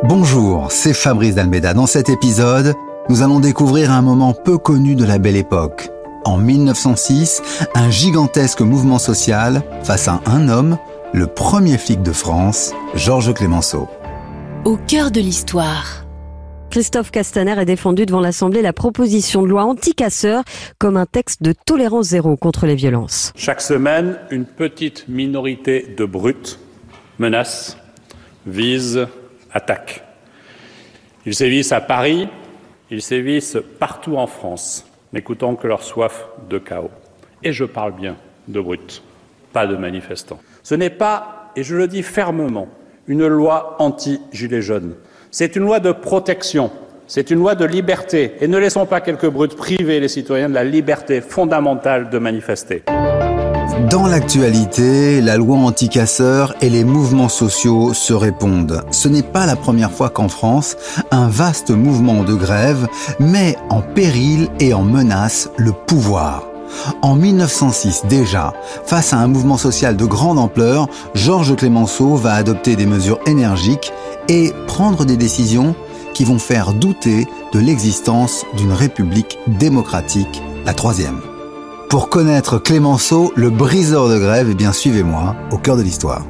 Bonjour, c'est Fabrice d'Almeida. Dans cet épisode, nous allons découvrir un moment peu connu de la Belle Époque. En 1906, un gigantesque mouvement social face à un homme, le premier flic de France, Georges Clemenceau. Au cœur de l'histoire. Christophe Castaner a défendu devant l'Assemblée la proposition de loi anti-casseurs comme un texte de tolérance zéro contre les violences. Chaque semaine, une petite minorité de brutes menace, vise, attaque. Ils sévissent à Paris, ils sévissent partout en France, n'écoutant que leur soif de chaos. Et je parle bien de brutes, pas de manifestants. Ce n'est pas, et je le dis fermement, une loi anti-gilets jaunes. C'est une loi de protection, c'est une loi de liberté. Et ne laissons pas quelques brutes priver les citoyens de la liberté fondamentale de manifester. Dans l'actualité, la loi anti-casseurs et les mouvements sociaux se répondent. Ce n'est pas la première fois qu'en France, un vaste mouvement de grève met en péril et en menace le pouvoir. En 1906 déjà, face à un mouvement social de grande ampleur, Georges Clemenceau va adopter des mesures énergiques et prendre des décisions qui vont faire douter de l'existence d'une république démocratique, la troisième. Pour connaître Clemenceau, le briseur de grève, eh bien suivez-moi au cœur de l'histoire.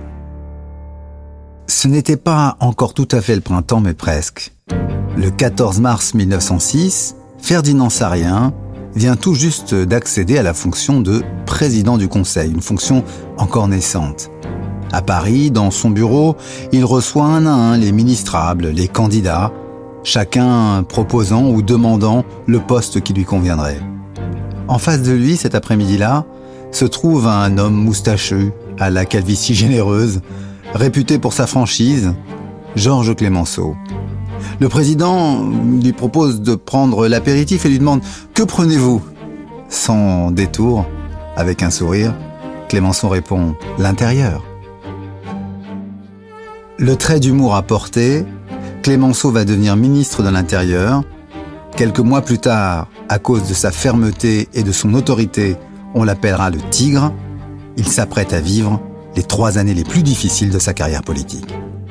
Ce n'était pas encore tout à fait le printemps, mais presque. Le 14 mars 1906, Ferdinand Sarrien vient tout juste d'accéder à la fonction de président du Conseil, une fonction encore naissante. À Paris, dans son bureau, il reçoit un à un les ministrables, les candidats, chacun proposant ou demandant le poste qui lui conviendrait. En face de lui, cet après-midi-là, se trouve un homme moustachu, à la calvitie généreuse, réputé pour sa franchise, Georges Clemenceau. Le président lui propose de prendre l'apéritif et lui demande « Que prenez-vous ?» Sans détour, avec un sourire, Clemenceau répond « L'intérieur ». Le trait d'humour apporté, Clemenceau va devenir ministre de l'Intérieur. Quelques mois plus tard, à cause de sa fermeté et de son autorité, on l'appellera le Tigre. Il s'apprête à vivre les 3 années les plus difficiles de sa carrière politique.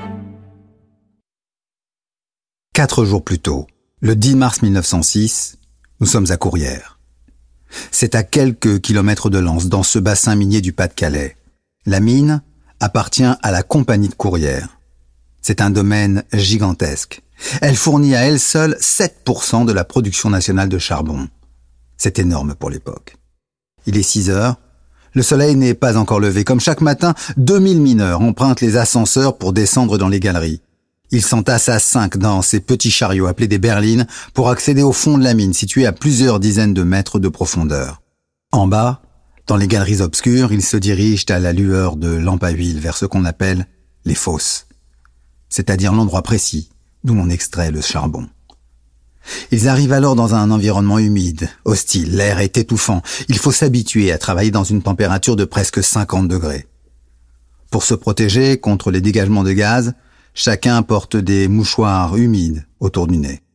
4 jours plus tôt, le 10 mars 1906, nous sommes à Courrières. C'est à quelques kilomètres de Lens, dans ce bassin minier du Pas-de-Calais. La mine appartient à la Compagnie de Courrières. C'est un domaine gigantesque. Elle fournit à elle seule 7% de la production nationale de charbon. C'est énorme pour l'époque. Il est 6 heures. Le soleil n'est pas encore levé. Comme chaque matin, 2000 mineurs empruntent les ascenseurs pour descendre dans les galeries. Ils s'entassent à 5 dans ces petits chariots appelés des berlines pour accéder au fond de la mine, située à plusieurs dizaines de mètres de profondeur. En bas, dans les galeries obscures, ils se dirigent à la lueur de lampes à huile vers ce qu'on appelle les fosses, c'est-à-dire l'endroit précis d'où l'on extrait le charbon. Ils arrivent alors dans un environnement humide, hostile, l'air est étouffant. Il faut s'habituer à travailler dans une température de presque 50 degrés. Pour se protéger contre les dégagements de gaz, chacun porte des mouchoirs humides autour du nez.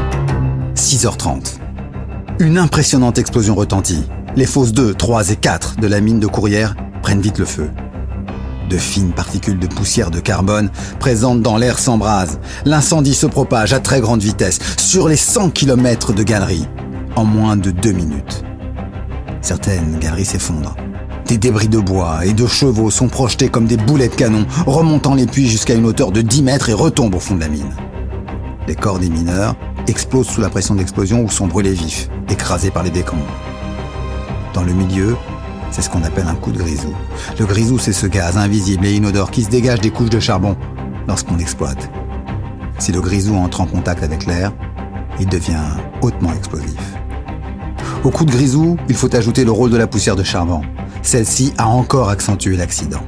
6h30. Une impressionnante explosion retentit. Les fosses 2, 3 et 4 de la mine de Courrières prennent vite le feu. De fines particules de poussière de carbone présentes dans l'air s'embrasent. L'incendie se propage à très grande vitesse sur les 100 km de galeries en moins de 2 minutes. Certaines galeries s'effondrent. Des débris de bois et de chevaux sont projetés comme des boulets de canon, remontant les puits jusqu'à une hauteur de 10 mètres et retombent au fond de la mine. Les corps des mineurs explosent sous la pression d'explosion ou sont brûlés vifs, écrasés par les décombres. Dans le milieu, c'est ce qu'on appelle un coup de grisou. Le grisou, c'est ce gaz invisible et inodore qui se dégage des couches de charbon lorsqu'on l'exploite. Si le grisou entre en contact avec l'air, il devient hautement explosif. Au coup de grisou, il faut ajouter le rôle de la poussière de charbon. Celle-ci a encore accentué l'accident.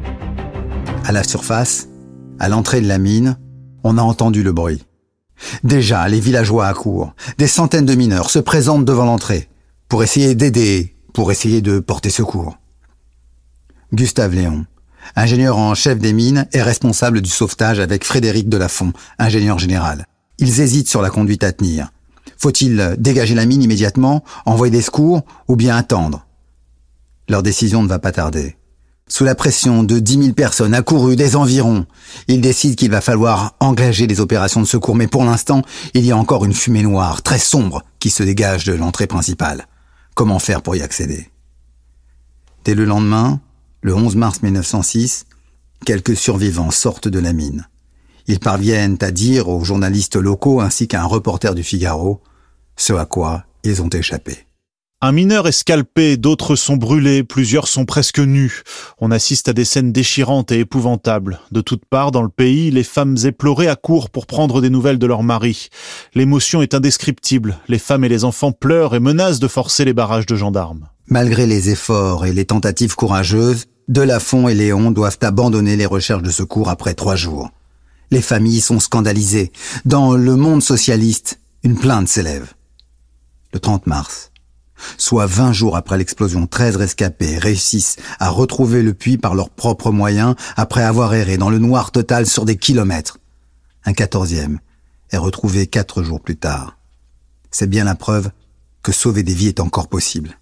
À la surface, à l'entrée de la mine, on a entendu le bruit. Déjà, les villageois accourent. Des centaines de mineurs se présentent devant l'entrée pour essayer d'aider, pour essayer de porter secours. Gustave Léon, ingénieur en chef des mines, est responsable du sauvetage avec Frédéric Delafont, ingénieur général. Ils hésitent sur la conduite à tenir. Faut-il dégager la mine immédiatement, envoyer des secours ou bien attendre ? Leur décision ne va pas tarder. Sous la pression de 10 000 personnes accourues des environs, il décide qu'il va falloir engager des opérations de secours. Mais pour l'instant, il y a encore une fumée noire, très sombre, qui se dégage de l'entrée principale. Comment faire pour y accéder ? Dès le lendemain, le 11 mars 1906, quelques survivants sortent de la mine. Ils parviennent à dire aux journalistes locaux ainsi qu'à un reporter du Figaro ce à quoi ils ont échappé. Un mineur est scalpé, d'autres sont brûlés, plusieurs sont presque nus. On assiste à des scènes déchirantes et épouvantables. De toutes parts dans le pays, les femmes éplorées accourent pour prendre des nouvelles de leur mari. L'émotion est indescriptible. Les femmes et les enfants pleurent et menacent de forcer les barrages de gendarmes. Malgré les efforts et les tentatives courageuses, Delafont et Léon doivent abandonner les recherches de secours après 3 jours. Les familles sont scandalisées. Dans le monde socialiste, une plainte s'élève. Le 30 mars, soit 20 jours après l'explosion, 13 rescapés réussissent à retrouver le puits par leurs propres moyens après avoir erré dans le noir total sur des kilomètres. Un 14e est retrouvé 4 jours plus tard. C'est bien la preuve que sauver des vies est encore possible.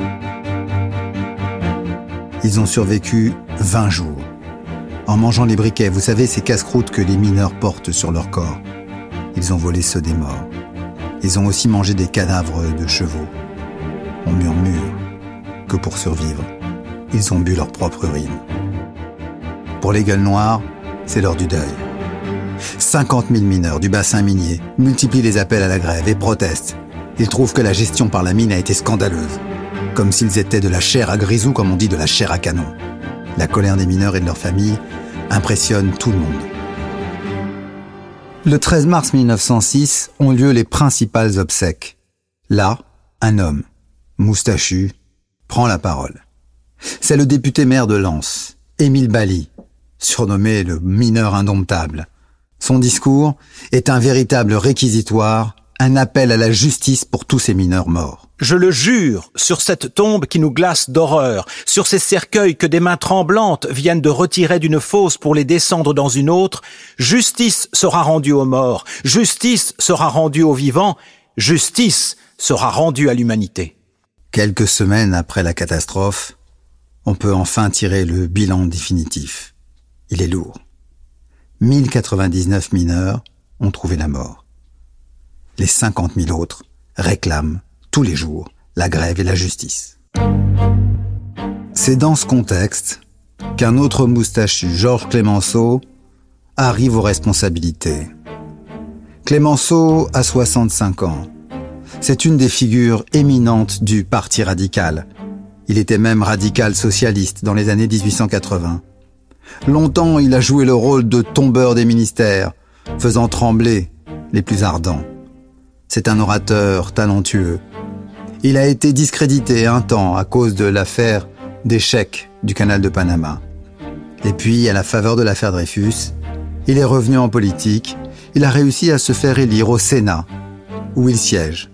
Ils ont survécu 20 jours. En mangeant les briquets, vous savez, ces casse-croûtes que les mineurs portent sur leur corps. Ils ont volé ceux des morts. Ils ont aussi mangé des cadavres de chevaux. On murmure que pour survivre, ils ont bu leur propre urine. Pour les gueules noires, c'est l'heure du deuil. 50 000 mineurs du bassin minier multiplient les appels à la grève et protestent. Ils trouvent que la gestion par la mine a été scandaleuse. Comme s'ils étaient de la chair à grisou, comme on dit de la chair à canon. La colère des mineurs et de leurs familles impressionne tout le monde. Le 13 mars 1906 ont lieu les principales obsèques. Là, un homme, moustachu, prend la parole. C'est le député maire de Lens, Émile Bally, surnommé le mineur indomptable. Son discours est un véritable réquisitoire, un appel à la justice pour tous ces mineurs morts. Je le jure, sur cette tombe qui nous glace d'horreur, sur ces cercueils que des mains tremblantes viennent de retirer d'une fosse pour les descendre dans une autre, justice sera rendue aux morts, justice sera rendue aux vivants, justice sera rendue à l'humanité. Quelques semaines après la catastrophe, on peut enfin tirer le bilan définitif. Il est lourd. 1099 mineurs ont trouvé la mort. Les 50 000 autres réclament tous les jours la grève et la justice. C'est dans ce contexte qu'un autre moustachu, Georges Clemenceau, arrive aux responsabilités. Clemenceau a 65 ans. C'est une des figures éminentes du Parti radical. Il était même radical socialiste dans les années 1880. Longtemps, il a joué le rôle de tombeur des ministères, faisant trembler les plus ardents. C'est un orateur talentueux. Il a été discrédité un temps à cause de l'affaire des chèques du canal de Panama. Et puis, à la faveur de l'affaire Dreyfus, il est revenu en politique. Il a réussi à se faire élire au Sénat, où il siège.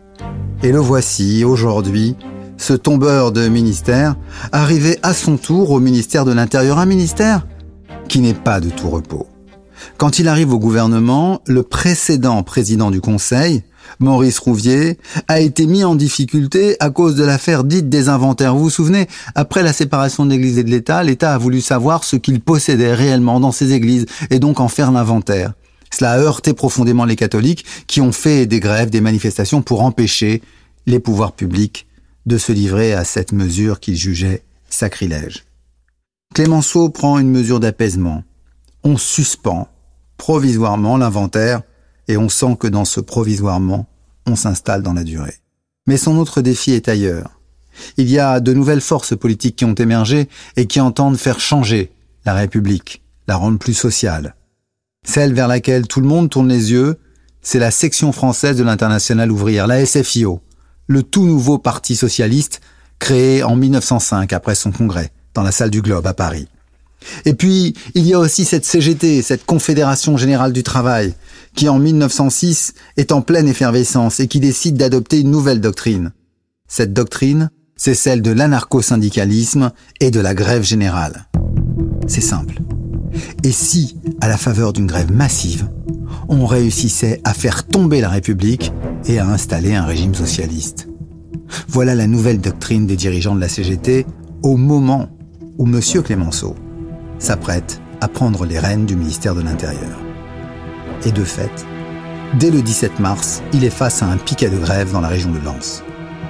Et le voici, aujourd'hui, ce tombeur de ministère, arrivé à son tour au ministère de l'Intérieur, un ministère qui n'est pas de tout repos. Quand il arrive au gouvernement, le précédent président du Conseil, Maurice Rouvier, a été mis en difficulté à cause de l'affaire dite des inventaires. Vous vous souvenez, après la séparation de l'Église et de l'État, l'État a voulu savoir ce qu'il possédait réellement dans ses églises et donc en faire l'inventaire. Cela a heurté profondément les catholiques qui ont fait des grèves, des manifestations pour empêcher les pouvoirs publics de se livrer à cette mesure qu'ils jugeaient sacrilège. Clemenceau prend une mesure d'apaisement. On suspend provisoirement l'inventaire et on sent que dans ce provisoirement, on s'installe dans la durée. Mais son autre défi est ailleurs. Il y a de nouvelles forces politiques qui ont émergé et qui entendent faire changer la République, la rendre plus sociale. Celle vers laquelle tout le monde tourne les yeux, c'est la section française de l'Internationale ouvrière, la SFIO, le tout nouveau parti socialiste créé en 1905 après son congrès, dans la salle du Globe à Paris. Et puis, il y a aussi cette CGT, cette Confédération Générale du Travail, qui en 1906 est en pleine effervescence et qui décide d'adopter une nouvelle doctrine. Cette doctrine, c'est celle de l'anarcho-syndicalisme et de la grève générale. C'est simple. Et si, à la faveur d'une grève massive, on réussissait à faire tomber la République et à installer un régime socialiste? Voilà la nouvelle doctrine des dirigeants de la CGT au moment où M. Clémenceau s'apprête à prendre les rênes du ministère de l'Intérieur. Et de fait, dès le 17 mars, il est face à un piquet de grève dans la région de Lens.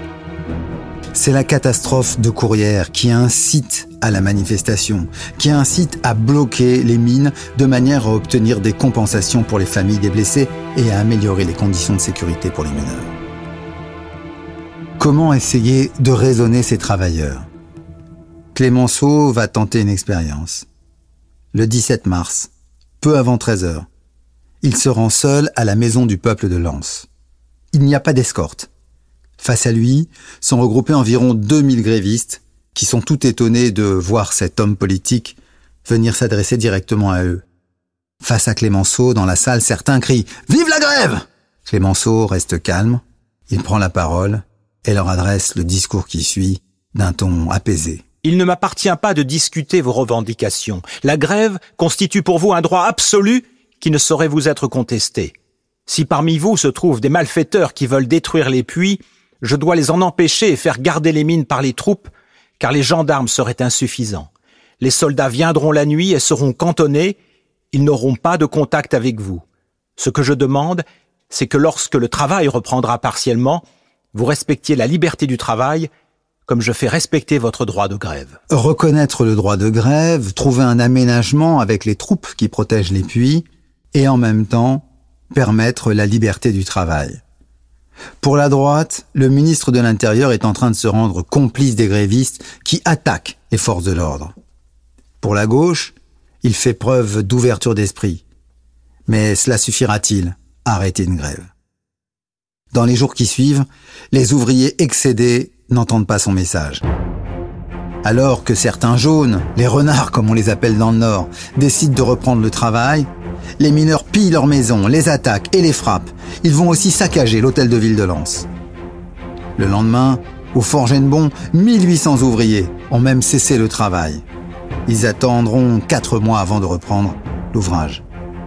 C'est la catastrophe de Courrières qui incite à la manifestation, qui incite à bloquer les mines de manière à obtenir des compensations pour les familles des blessés et à améliorer les conditions de sécurité pour les mineurs. Comment essayer de raisonner ces travailleurs ? Clémenceau va tenter une expérience. Le 17 mars, peu avant 13h, il se rend seul à la maison du peuple de Lens. Il n'y a pas d'escorte. Face à lui sont regroupés environ 2000 grévistes qui sont tout étonnés de voir cet homme politique venir s'adresser directement à eux. Face à Clémenceau, dans la salle, certains crient « Vive la grève !» Clémenceau reste calme, il prend la parole et leur adresse le discours qui suit d'un ton apaisé. Il ne m'appartient pas de discuter vos revendications. La grève constitue pour vous un droit absolu qui ne saurait vous être contesté. Si parmi vous se trouvent des malfaiteurs qui veulent détruire les puits, je dois les en empêcher et faire garder les mines par les troupes, car les gendarmes seraient insuffisants. Les soldats viendront la nuit et seront cantonnés, ils n'auront pas de contact avec vous. Ce que je demande, c'est que lorsque le travail reprendra partiellement, vous respectiez la liberté du travail, comme je fais respecter votre droit de grève. Reconnaître le droit de grève, trouver un aménagement avec les troupes qui protègent les puits, et en même temps, permettre la liberté du travail. Pour la droite, le ministre de l'Intérieur est en train de se rendre complice des grévistes qui attaquent les forces de l'ordre. Pour la gauche, il fait preuve d'ouverture d'esprit. Mais cela suffira-t-il à arrêter une grève ? Dans les jours qui suivent, les ouvriers excédés n'entendent pas son message. Alors que certains jaunes, les renards comme on les appelle dans le Nord, décident de reprendre le travail, les mineurs pillent leurs maisons, les attaquent et les frappent. Ils vont aussi saccager l'hôtel de ville de Lens. Le lendemain, au Fort Genebon, 1800 ouvriers ont même cessé le travail. Ils attendront 4 mois avant de reprendre l'ouvrage.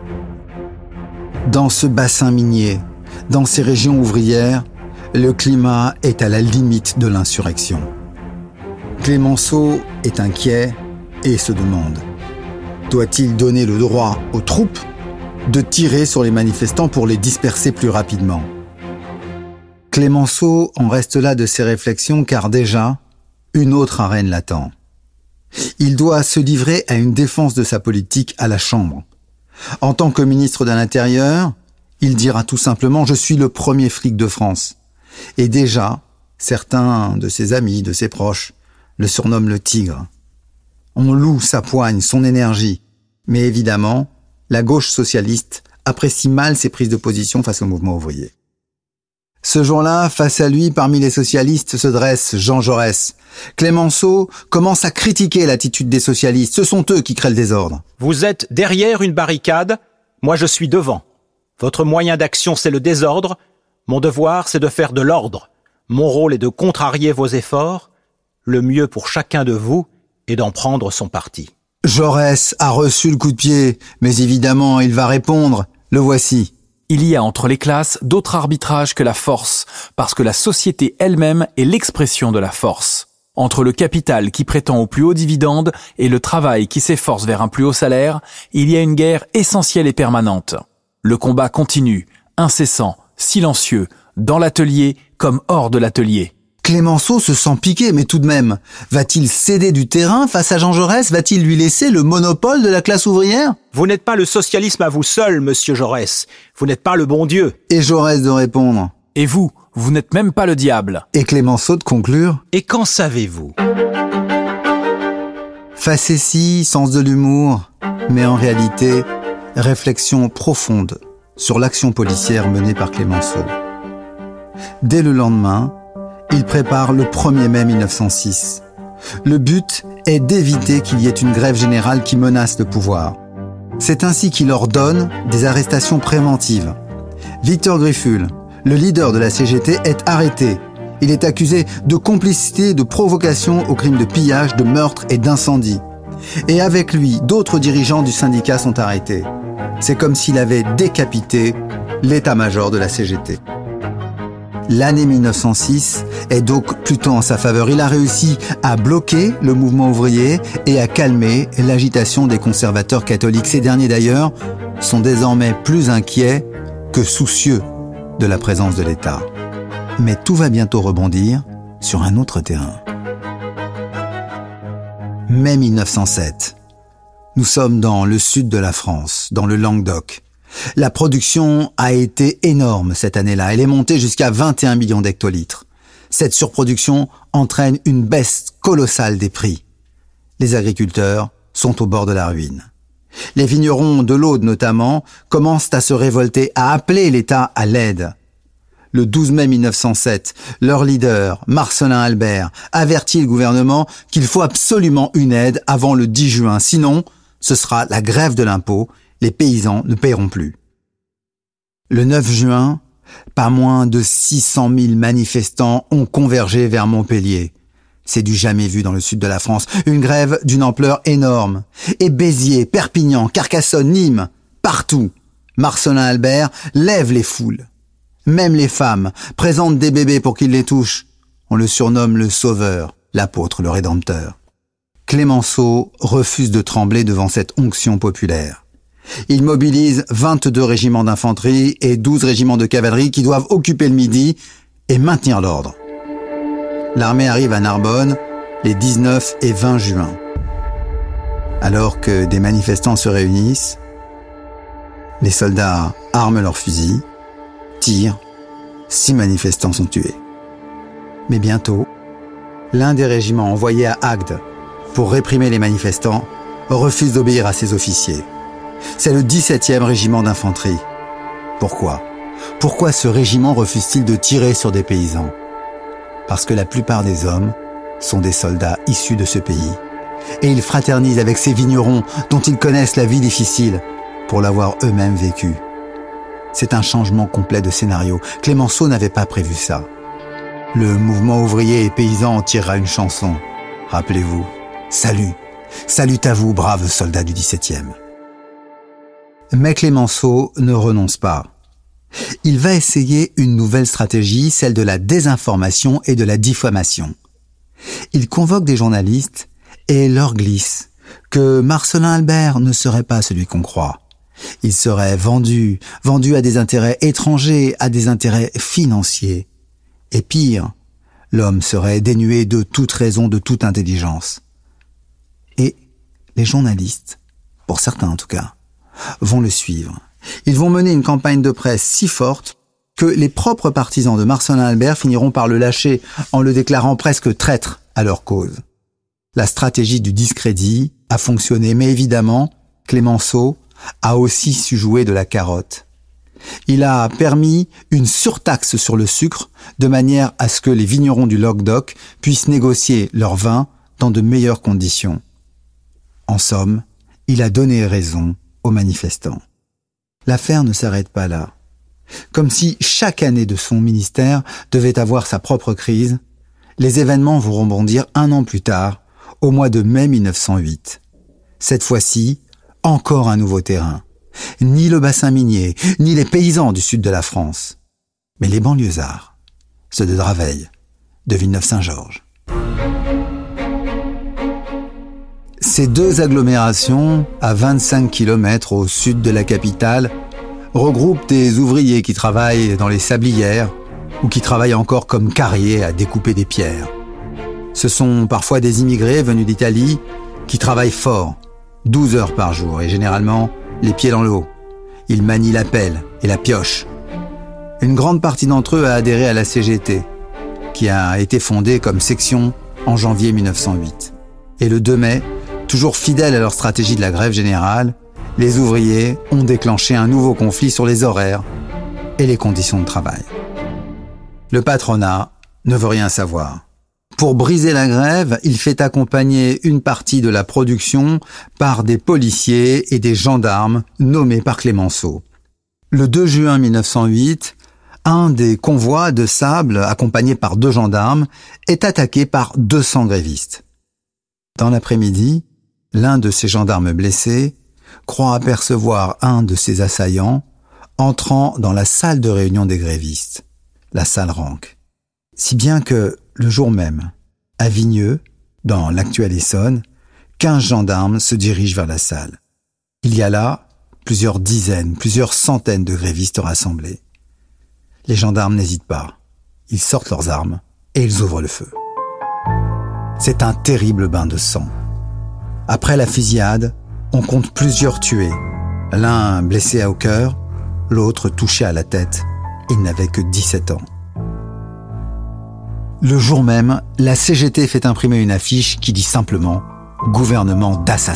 Dans ce bassin minier, dans ces régions ouvrières, le climat est à la limite de l'insurrection. Clémenceau est inquiet et se demande: doit-il donner le droit aux troupes de tirer sur les manifestants pour les disperser plus rapidement ? Clémenceau en reste là de ses réflexions car déjà, une autre arène l'attend. Il doit se livrer à une défense de sa politique à la Chambre. En tant que ministre de l'Intérieur, il dira tout simplement « Je suis le premier flic de France ». Et déjà, certains de ses amis, de ses proches, le surnomment le tigre. On loue sa poigne, son énergie. Mais évidemment, la gauche socialiste apprécie mal ses prises de position face au mouvement ouvrier. Ce jour-là, face à lui, parmi les socialistes, se dresse Jean Jaurès. Clémenceau commence à critiquer l'attitude des socialistes. Ce sont eux qui créent le désordre. Vous êtes derrière une barricade, moi je suis devant. Votre moyen d'action, c'est le désordre. Mon devoir, c'est de faire de l'ordre. Mon rôle est de contrarier vos efforts. Le mieux pour chacun de vous est d'en prendre son parti. Jaurès a reçu le coup de pied, mais évidemment, il va répondre. Le voici. Il y a entre les classes d'autres arbitrages que la force, parce que la société elle-même est l'expression de la force. Entre le capital qui prétend au plus haut dividende et le travail qui s'efforce vers un plus haut salaire, il y a une guerre essentielle et permanente. Le combat continue, incessant, silencieux, dans l'atelier comme hors de l'atelier. Clémenceau se sent piqué, mais tout de même, va-t-il céder du terrain face à Jean Jaurès ? Va-t-il lui laisser le monopole de la classe ouvrière ? Vous n'êtes pas le socialisme à vous seul, monsieur Jaurès. Vous n'êtes pas le bon Dieu. Et Jaurès de répondre. Et vous n'êtes même pas le diable. Et Clémenceau de conclure. Et qu'en savez-vous ? Facétie, sens de l'humour, mais en réalité, réflexion profonde sur l'action policière menée par Clémenceau. Dès le lendemain, il prépare le 1er mai 1906. Le but est d'éviter qu'il y ait une grève générale qui menace le pouvoir. C'est ainsi qu'il ordonne des arrestations préventives. Victor Griffuel, le leader de la CGT, est arrêté. Il est accusé de complicité, de provocation aux crimes de pillage, de meurtre et d'incendie. Et avec lui, d'autres dirigeants du syndicat sont arrêtés. C'est comme s'il avait décapité l'état-major de la CGT. L'année 1906 est donc plutôt en sa faveur. Il a réussi à bloquer le mouvement ouvrier et à calmer l'agitation des conservateurs catholiques. Ces derniers d'ailleurs sont désormais plus inquiets que soucieux de la présence de l'État. Mais tout va bientôt rebondir sur un autre terrain. Mai 1907. Nous sommes dans le sud de la France, dans le Languedoc. La production a été énorme cette année-là. Elle est montée jusqu'à 21 millions d'hectolitres. Cette surproduction entraîne une baisse colossale des prix. Les agriculteurs sont au bord de la ruine. Les vignerons de l'Aude notamment commencent à se révolter, à appeler l'État à l'aide. Le 12 mai 1907, leur leader, Marcellin Albert, avertit le gouvernement qu'il faut absolument une aide avant le 10 juin. Sinon, ce sera la grève de l'impôt. Les paysans ne paieront plus. Le 9 juin, pas moins de 600 000 manifestants ont convergé vers Montpellier. C'est du jamais vu dans le sud de la France. Une grève d'une ampleur énorme. Et Béziers, Perpignan, Carcassonne, Nîmes, partout, Marcellin Albert lève les foules. Même les femmes présentent des bébés pour qu'il les touche. On le surnomme le Sauveur, l'apôtre, le Rédempteur. Clémenceau refuse de trembler devant cette onction populaire. Il mobilise 22 régiments d'infanterie et 12 régiments de cavalerie qui doivent occuper le Midi et maintenir l'ordre. L'armée arrive à Narbonne les 19 et 20 juin. Alors que des manifestants se réunissent, les soldats arment leurs fusils, tirent, 6 manifestants sont tués. Mais bientôt, l'un des régiments envoyés à Agde pour réprimer les manifestants refuse d'obéir à ses officiers. C'est le 17e régiment d'infanterie. Pourquoi ? Pourquoi ce régiment refuse-t-il de tirer sur des paysans ? Parce que la plupart des hommes sont des soldats issus de ce pays. Et ils fraternisent avec ces vignerons dont ils connaissent la vie difficile pour l'avoir eux-mêmes vécue. C'est un changement complet de scénario. Clémenceau n'avait pas prévu ça. Le mouvement ouvrier et paysan en tirera une chanson. Rappelez-vous, salut, salut à vous, braves soldats du 17e. Mais Clémenceau ne renonce pas. Il va essayer une nouvelle stratégie, celle de la désinformation et de la diffamation. Il convoque des journalistes et leur glisse que Marcellin Albert ne serait pas celui qu'on croit. Il serait vendu à des intérêts étrangers, à des intérêts financiers. Et pire, l'homme serait dénué de toute raison, de toute intelligence. Et les journalistes, pour certains en tout cas, vont le suivre. Ils vont mener une campagne de presse si forte que les propres partisans de Marcellin Albert finiront par le lâcher en le déclarant presque traître à leur cause. La stratégie du discrédit a fonctionné, mais évidemment, Clémenceau a aussi su jouer de la carotte. Il a permis une surtaxe sur le sucre de manière à ce que les vignerons du Languedoc puissent négocier leur vin dans de meilleures conditions. En somme, il a donné raison aux manifestants. L'affaire ne s'arrête pas là. Comme si chaque année de son ministère devait avoir sa propre crise, les événements vont rebondir un an plus tard, au mois de mai 1908. Cette fois-ci, encore un nouveau terrain. Ni le bassin minier, ni les paysans du sud de la France, mais les banlieusards, ceux de Draveil, de Villeneuve-Saint-Georges. Ces deux agglomérations, à 25 km au sud de la capitale, regroupent des ouvriers qui travaillent dans les sablières ou qui travaillent encore comme carriers à découper des pierres. Ce sont parfois des immigrés venus d'Italie qui travaillent fort, 12 heures par jour et généralement les pieds dans l'eau. Ils manient la pelle et la pioche. Une grande partie d'entre eux a adhéré à la CGT, qui a été fondée comme section en janvier 1908. Et le 2 mai, toujours fidèles à leur stratégie de la grève générale, les ouvriers ont déclenché un nouveau conflit sur les horaires et les conditions de travail. Le patronat ne veut rien savoir. Pour briser la grève, il fait accompagner une partie de la production par des policiers et des gendarmes nommés par Clémenceau. Le 2 juin 1908, un des convois de sable, accompagné par 2 gendarmes, est attaqué par 200 grévistes. Dans l'après-midi, l'un de ces gendarmes blessés croit apercevoir un de ses assaillants entrant dans la salle de réunion des grévistes. la salle Ranc. Si bien que, le jour même, à Vigneux, dans l'actuelle Essonne, 15 gendarmes se dirigent vers la salle. Il y a là plusieurs dizaines, plusieurs centaines de grévistes rassemblés. Les gendarmes n'hésitent pas. Ils sortent leurs armes et ils ouvrent le feu. C'est un terrible bain de sang. Après la fusillade, on compte plusieurs tués. L'un blessé au cœur, l'autre touché à la tête. Il n'avait que 17 ans. Le jour même, la CGT fait imprimer une affiche qui dit simplement « Gouvernement d'assassins ».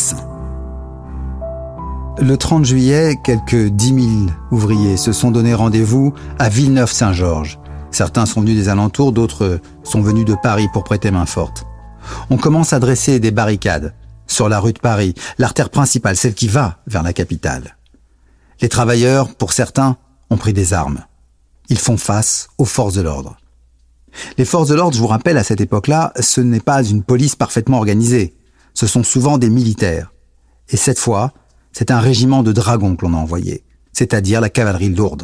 Le 30 juillet, quelques 10 000 ouvriers se sont donné rendez-vous à Villeneuve-Saint-Georges. Certains sont venus des alentours, d'autres sont venus de Paris pour prêter main forte. On commence à dresser des barricades sur la rue de Paris, l'artère principale, celle qui va vers la capitale. Les travailleurs, pour certains, ont pris des armes. Ils font face aux forces de l'ordre. Les forces de l'ordre, je vous rappelle, à cette époque-là, ce n'est pas une police parfaitement organisée. Ce sont souvent des militaires. Et cette fois, c'est un régiment de dragons que l'on a envoyé, c'est-à-dire la cavalerie lourde.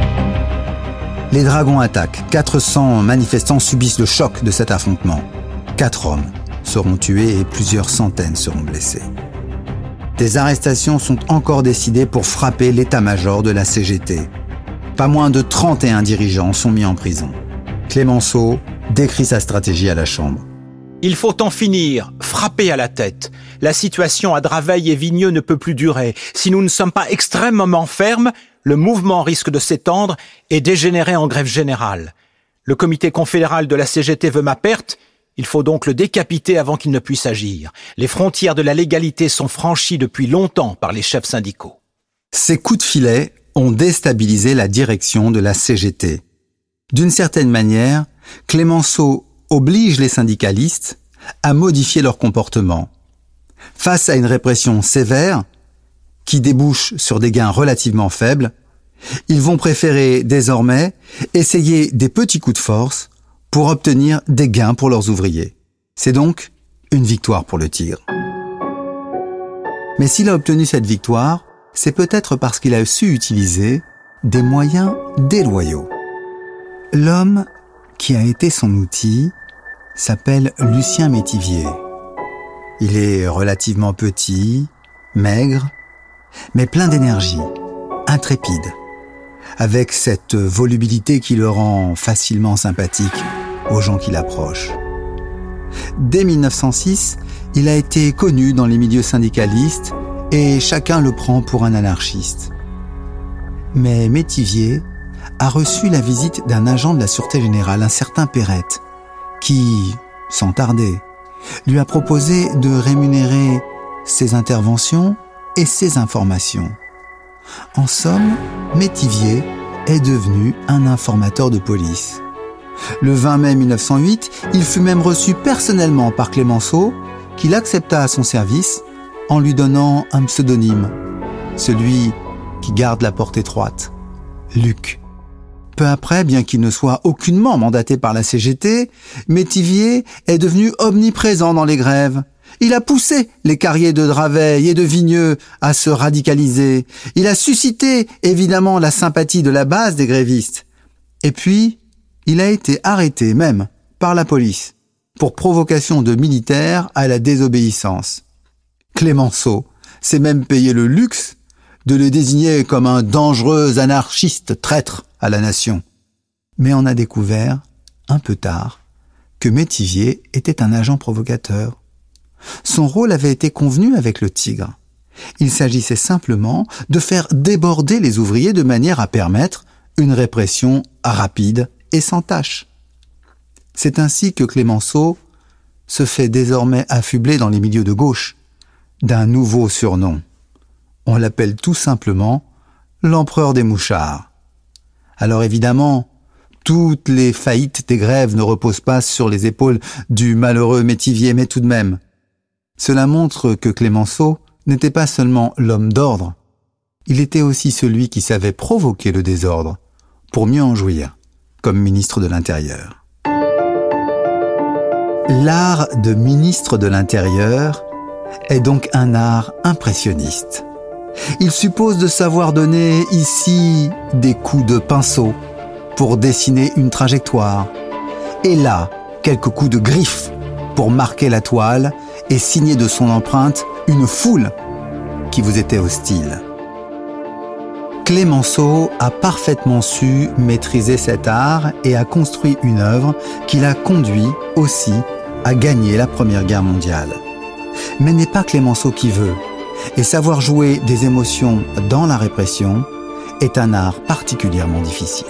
Les dragons attaquent. 400 manifestants subissent le choc de cet affrontement. 4 hommes seront tués et plusieurs centaines seront blessés. Des arrestations sont encore décidées pour frapper l'état-major de la CGT. Pas moins de 31 dirigeants sont mis en prison. Clémenceau décrit sa stratégie à la Chambre. Il faut en finir, frapper à la tête. La situation à Draveil et Vigneux ne peut plus durer. Si nous ne sommes pas extrêmement fermes, le mouvement risque de s'étendre et dégénérer en grève générale. Le comité confédéral de la CGT veut ma perte, il faut donc le décapiter avant qu'il ne puisse agir. Les frontières de la légalité sont franchies depuis longtemps par les chefs syndicaux. Ces coups de filet ont déstabilisé la direction de la CGT. D'une certaine manière, Clémenceau oblige les syndicalistes à modifier leur comportement. Face à une répression sévère, qui débouche sur des gains relativement faibles, ils vont préférer désormais essayer des petits coups de force pour obtenir des gains pour leurs ouvriers. C'est donc une victoire pour le Tigre. Mais s'il a obtenu cette victoire, c'est peut-être parce qu'il a su utiliser des moyens déloyaux. L'homme qui a été son outil s'appelle Lucien Métivier. Il est relativement petit, maigre, mais plein d'énergie, intrépide, avec cette volubilité qui le rend facilement sympathique aux gens qui l'approchent. Dès 1906, il a été connu dans les milieux syndicalistes et chacun le prend pour un anarchiste. Mais Métivier a reçu la visite d'un agent de la Sûreté Générale, un certain Perrette, qui, sans tarder, lui a proposé de rémunérer ses interventions et ses informations. En somme, Métivier est devenu un informateur de police. Le 20 mai 1908, il fut même reçu personnellement par Clémenceau, qui l'accepta à son service en lui donnant un pseudonyme, celui qui garde la porte étroite, Luc. Peu après, bien qu'il ne soit aucunement mandaté par la CGT, Métivier est devenu omniprésent dans les grèves. Il a poussé les carriers de Draveil et de Vigneux à se radicaliser. Il a suscité évidemment la sympathie de la base des grévistes. Et puis, il a été arrêté même par la police pour provocation de militaires à la désobéissance. Clémenceau s'est même payé le luxe de le désigner comme un dangereux anarchiste traître à la nation. Mais on a découvert, un peu tard, que Métivier était un agent provocateur. Son rôle avait été convenu avec le Tigre. Il s'agissait simplement de faire déborder les ouvriers de manière à permettre une répression rapide et sans tâche. C'est ainsi que Clémenceau se fait désormais affubler dans les milieux de gauche d'un nouveau surnom. On l'appelle tout simplement l'empereur des mouchards. Alors évidemment, toutes les faillites des grèves ne reposent pas sur les épaules du malheureux Métivier, mais tout de même, cela montre que Clémenceau n'était pas seulement l'homme d'ordre, il était aussi celui qui savait provoquer le désordre pour mieux en jouir, comme ministre de l'Intérieur. L'art de ministre de l'Intérieur est donc un art impressionniste. Il suppose de savoir donner ici des coups de pinceau pour dessiner une trajectoire. Et là, quelques coups de griffe pour marquer la toile et signer de son empreinte une foule qui vous était hostile. Clemenceau a parfaitement su maîtriser cet art et a construit une œuvre qui l'a conduit aussi à gagner la Première Guerre mondiale. Mais n'est pas Clemenceau qui veut, et savoir jouer des émotions dans la répression est un art particulièrement difficile.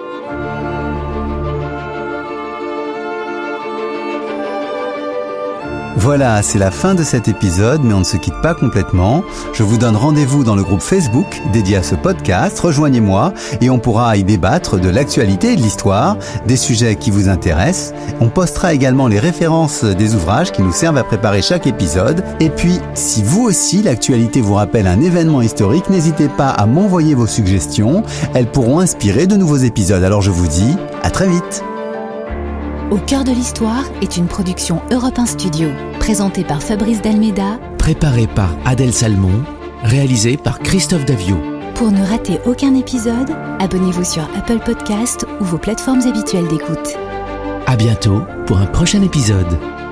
Voilà, c'est la fin de cet épisode, mais on ne se quitte pas complètement. Je vous donne rendez-vous dans le groupe Facebook dédié à ce podcast. Rejoignez-moi et on pourra y débattre de l'actualité et de l'histoire, des sujets qui vous intéressent. On postera également les références des ouvrages qui nous servent à préparer chaque épisode. Et puis, si vous aussi, l'actualité vous rappelle un événement historique, n'hésitez pas à m'envoyer vos suggestions. Elles pourront inspirer de nouveaux épisodes. Alors je vous dis à très vite. Au cœur de l'histoire est une production Europe 1 Studio, présentée par Fabrice Dalméda, préparée par Adèle Salmon, réalisée par Christophe Davio. Pour ne rater aucun épisode, abonnez-vous sur Apple Podcasts ou vos plateformes habituelles d'écoute. À bientôt pour un prochain épisode.